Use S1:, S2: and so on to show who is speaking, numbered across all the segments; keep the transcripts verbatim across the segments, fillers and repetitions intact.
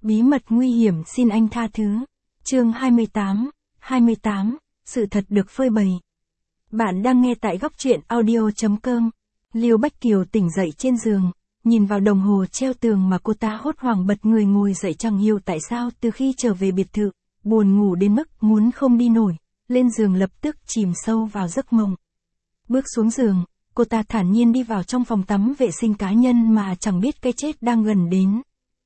S1: Bí mật nguy hiểm xin anh tha thứ. Chương hai mươi tám, hai mươi tám, sự thật được phơi bày. Bạn đang nghe tại góc truyện audio chấm com. Liêu Bách Kiều tỉnh dậy trên giường, nhìn vào đồng hồ treo tường mà cô ta hốt hoảng bật người ngồi dậy chẳng hiểu tại sao từ khi trở về biệt thự, buồn ngủ đến mức muốn không đi nổi, lên giường lập tức chìm sâu vào giấc mộng. Bước xuống giường, cô ta thản nhiên đi vào trong phòng tắm vệ sinh cá nhân mà chẳng biết cái chết đang gần đến.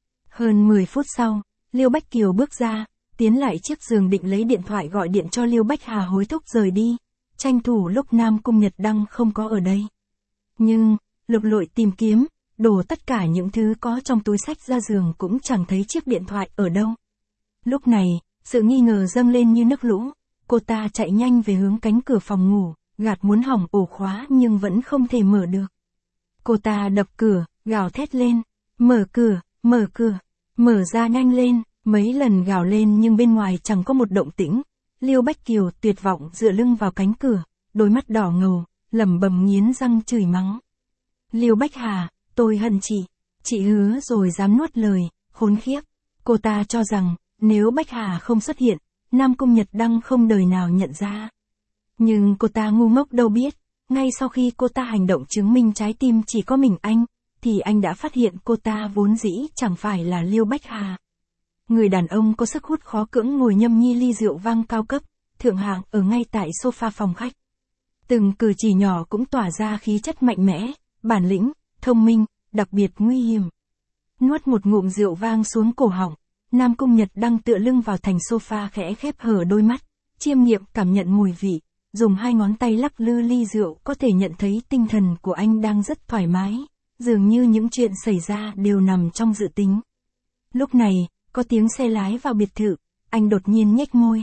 S1: Hơn mười phút sau, Liêu Bách Kiều bước ra, tiến lại chiếc giường định lấy điện thoại gọi điện cho Liêu Bách Hà hối thúc rời đi, tranh thủ lúc Nam Cung Nhật Đăng không có ở đây. Nhưng, lục lội tìm kiếm, đổ tất cả những thứ có trong túi xách ra giường cũng chẳng thấy chiếc điện thoại ở đâu. Lúc này, sự nghi ngờ dâng lên như nước lũ, cô ta chạy nhanh về hướng cánh cửa phòng ngủ, gạt muốn hỏng ổ khóa nhưng vẫn không thể mở được. Cô ta đập cửa, gào thét lên, mở cửa, mở cửa, mở ra nhanh lên, mấy lần gào lên nhưng bên ngoài chẳng có một động tĩnh. Liêu Bách Kiều tuyệt vọng dựa lưng vào cánh cửa, đôi mắt đỏ ngầu, lẩm bẩm nghiến răng chửi mắng. Liêu Bách Hà, tôi hận chị, chị hứa rồi dám nuốt lời, khốn khiếp. Cô ta cho rằng, nếu Bách Hà không xuất hiện, Nam Cung Nhật Đăng không đời nào nhận ra. Nhưng cô ta ngu ngốc đâu biết, ngay sau khi cô ta hành động chứng minh trái tim chỉ có mình anh, thì anh đã phát hiện cô ta vốn dĩ chẳng phải là Liêu Bách Hà. Người đàn ông có sức hút khó cưỡng ngồi nhâm nhi ly rượu vang cao cấp, thượng hạng ở ngay tại sofa phòng khách. Từng cử chỉ nhỏ cũng tỏa ra khí chất mạnh mẽ, bản lĩnh, thông minh, đặc biệt nguy hiểm. Nuốt một ngụm rượu vang xuống cổ họng, Nam Cung Nhật Đăng tựa lưng vào thành sofa khẽ khép hở đôi mắt, chiêm nghiệm cảm nhận mùi vị, dùng hai ngón tay lắc lư ly rượu có thể nhận thấy tinh thần của anh đang rất thoải mái, dường như những chuyện xảy ra đều nằm trong dự tính. Lúc này, có tiếng xe lái vào biệt thự, anh đột nhiên nhếch môi.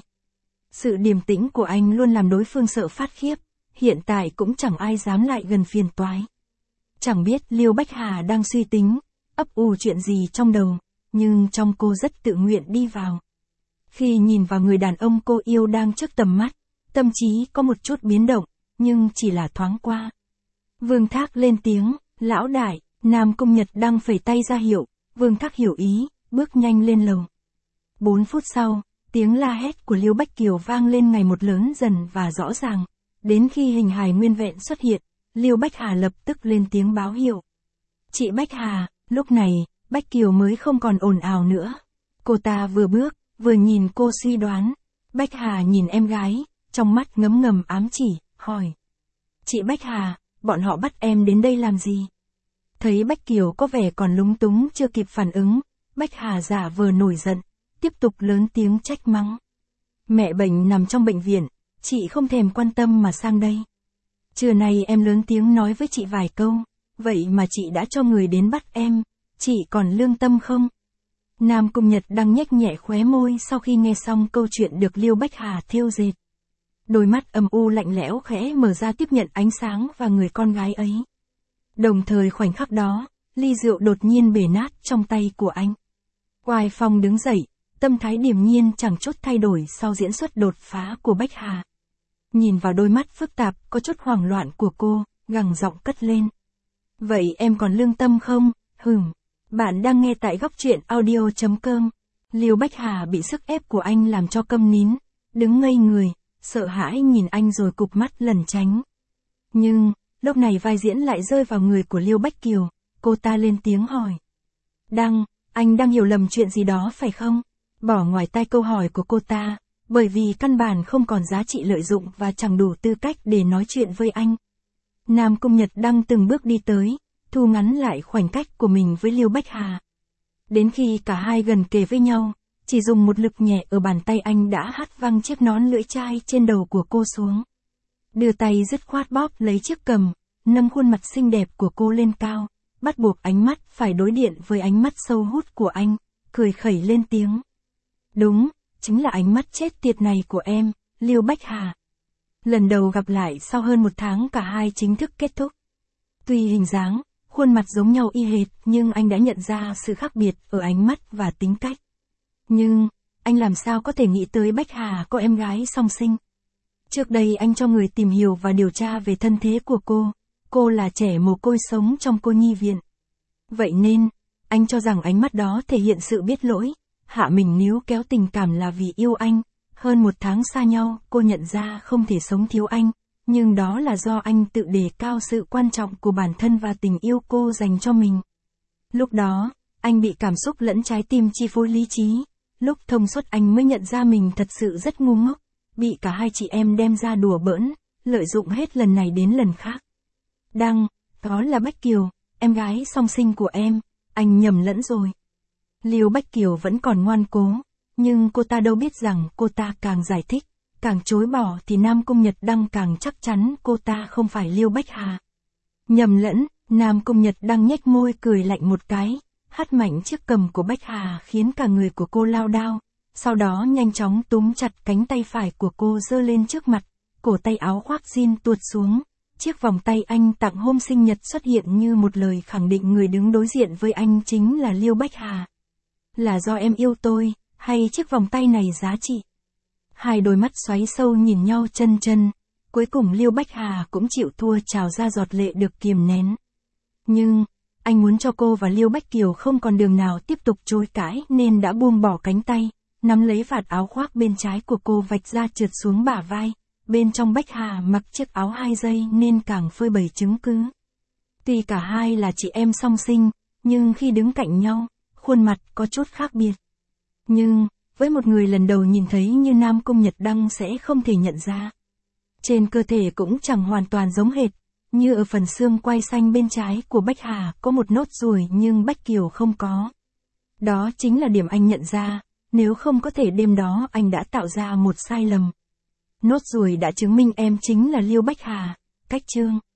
S1: Sự điềm tĩnh của anh luôn làm đối phương sợ phát khiếp, hiện tại cũng chẳng ai dám lại gần phiền toái. Chẳng biết Liêu Bách Hà đang suy tính, ấp ủ chuyện gì trong đầu, nhưng trong cô rất tự nguyện đi vào. Khi nhìn vào người đàn ông cô yêu đang trước tầm mắt, tâm trí có một chút biến động, nhưng chỉ là thoáng qua. Vương Thác lên tiếng, lão đại, Nam Cung Nhật Đăng phẩy tay ra hiệu, Vương Thác hiểu ý, bước nhanh lên lầu. Bốn phút sau, tiếng la hét của Liêu Bách Kiều vang lên ngày một lớn dần và rõ ràng. Đến khi hình hài nguyên vẹn xuất hiện, Liêu Bách Hà lập tức lên tiếng báo hiệu. Chị Bách Hà, lúc này, Bách Kiều mới không còn ồn ào nữa. Cô ta vừa bước, vừa nhìn cô suy đoán. Bách Hà nhìn em gái, trong mắt ngấm ngầm ám chỉ, hỏi. Chị Bách Hà, bọn họ bắt em đến đây làm gì? Thấy Bách Kiều có vẻ còn lúng túng chưa kịp phản ứng, Bách Hà giả vờ nổi giận, tiếp tục lớn tiếng trách mắng. Mẹ bệnh nằm trong bệnh viện, chị không thèm quan tâm mà sang đây. Trưa nay em lớn tiếng nói với chị vài câu, vậy mà chị đã cho người đến bắt em, chị còn lương tâm không? Nam Cung Nhật Đăng nhếch nhẹ khóe môi sau khi nghe xong câu chuyện được Liêu Bách Hà thêu dệt. Đôi mắt âm u lạnh lẽo khẽ mở ra tiếp nhận ánh sáng và người con gái ấy. Đồng thời khoảnh khắc đó, ly rượu đột nhiên bể nát trong tay của anh. Oai Phong đứng dậy, tâm thái điềm nhiên chẳng chút thay đổi sau diễn xuất đột phá của Bách Hà. Nhìn vào đôi mắt phức tạp có chút hoảng loạn của cô, gằn giọng cất lên. Vậy em còn lương tâm không? Hừm. Bạn đang nghe tại góc truyện audio chấm com. Liêu Bách Hà bị sức ép của anh làm cho câm nín, đứng ngây người, sợ hãi nhìn anh rồi cụp mắt lẩn tránh. Nhưng, lúc này vai diễn lại rơi vào người của Liêu Bách Kiều, cô ta lên tiếng hỏi. Đăng, anh đang hiểu lầm chuyện gì đó phải không? Bỏ ngoài tai câu hỏi của cô ta, bởi vì căn bản không còn giá trị lợi dụng và chẳng đủ tư cách để nói chuyện với anh. Nam Cung Nhật Đăng từng bước đi tới, thu ngắn lại khoảnh cách của mình với Liêu Bách Hà. Đến khi cả hai gần kề với nhau, chỉ dùng một lực nhẹ ở bàn tay anh đã hất văng chiếc nón lưỡi chai trên đầu của cô xuống. Đưa tay dứt khoát bóp lấy chiếc cằm, nâng khuôn mặt xinh đẹp của cô lên cao, bắt buộc ánh mắt phải đối điện với ánh mắt sâu hút của anh, cười khẩy lên tiếng. Đúng, chính là ánh mắt chết tiệt này của em, Liêu Bách Hà. Lần đầu gặp lại sau hơn một tháng cả hai chính thức kết thúc. Tuy hình dáng, khuôn mặt giống nhau y hệt nhưng anh đã nhận ra sự khác biệt ở ánh mắt và tính cách. Nhưng, anh làm sao có thể nghĩ tới Bách Hà có em gái song sinh. Trước đây anh cho người tìm hiểu và điều tra về thân thế của cô, cô là trẻ mồ côi sống trong cô nhi viện. Vậy nên, anh cho rằng ánh mắt đó thể hiện sự biết lỗi, hạ mình níu kéo tình cảm là vì yêu anh. Hơn một tháng xa nhau, cô nhận ra không thể sống thiếu anh, nhưng đó là do anh tự đề cao sự quan trọng của bản thân và tình yêu cô dành cho mình. Lúc đó, anh bị cảm xúc lẫn trái tim chi phối lý trí. Lúc thông suốt anh mới nhận ra mình thật sự rất ngu ngốc, bị cả hai chị em đem ra đùa bỡn, lợi dụng hết lần này đến lần khác. Đăng, đó là Bách Kiều, em gái song sinh của em, anh nhầm lẫn rồi. Liêu Bách Kiều vẫn còn ngoan cố, nhưng cô ta đâu biết rằng cô ta càng giải thích, càng chối bỏ thì Nam Cung Nhật Đăng càng chắc chắn cô ta không phải Liêu Bách Hà. Nhầm lẫn, Nam Cung Nhật Đăng nhếch môi cười lạnh một cái, hất mạnh chiếc cầm của Bách Hà khiến cả người của cô lao đao, sau đó nhanh chóng túm chặt cánh tay phải của cô giơ lên trước mặt, cổ tay áo khoác jean tuột xuống, chiếc vòng tay anh tặng hôm sinh nhật xuất hiện như một lời khẳng định người đứng đối diện với anh chính là Liêu Bách Hà. Là do em yêu tôi, hay chiếc vòng tay này giá trị? Hai đôi mắt xoáy sâu nhìn nhau chân chân, cuối cùng Liêu Bách Hà cũng chịu thua trào ra giọt lệ được kiềm nén. Nhưng, anh muốn cho cô và Liêu Bách Kiều không còn đường nào tiếp tục chối cãi nên đã buông bỏ cánh tay, nắm lấy vạt áo khoác bên trái của cô vạch ra trượt xuống bả vai, bên trong Bách Hà mặc chiếc áo hai dây nên càng phơi bày chứng cứ. Tuy cả hai là chị em song sinh, nhưng khi đứng cạnh nhau, khuôn mặt có chút khác biệt. Nhưng, với một người lần đầu nhìn thấy như Nam Cung Nhật Đăng sẽ không thể nhận ra. Trên cơ thể cũng chẳng hoàn toàn giống hệt, như ở phần xương quai xanh bên trái của Bách Hà có một nốt ruồi nhưng Bách Kiều không có. Đó chính là điểm anh nhận ra, nếu không có thể đêm đó anh đã tạo ra một sai lầm. Nốt ruồi đã chứng minh em chính là Liêu Bách Hà, cách chương.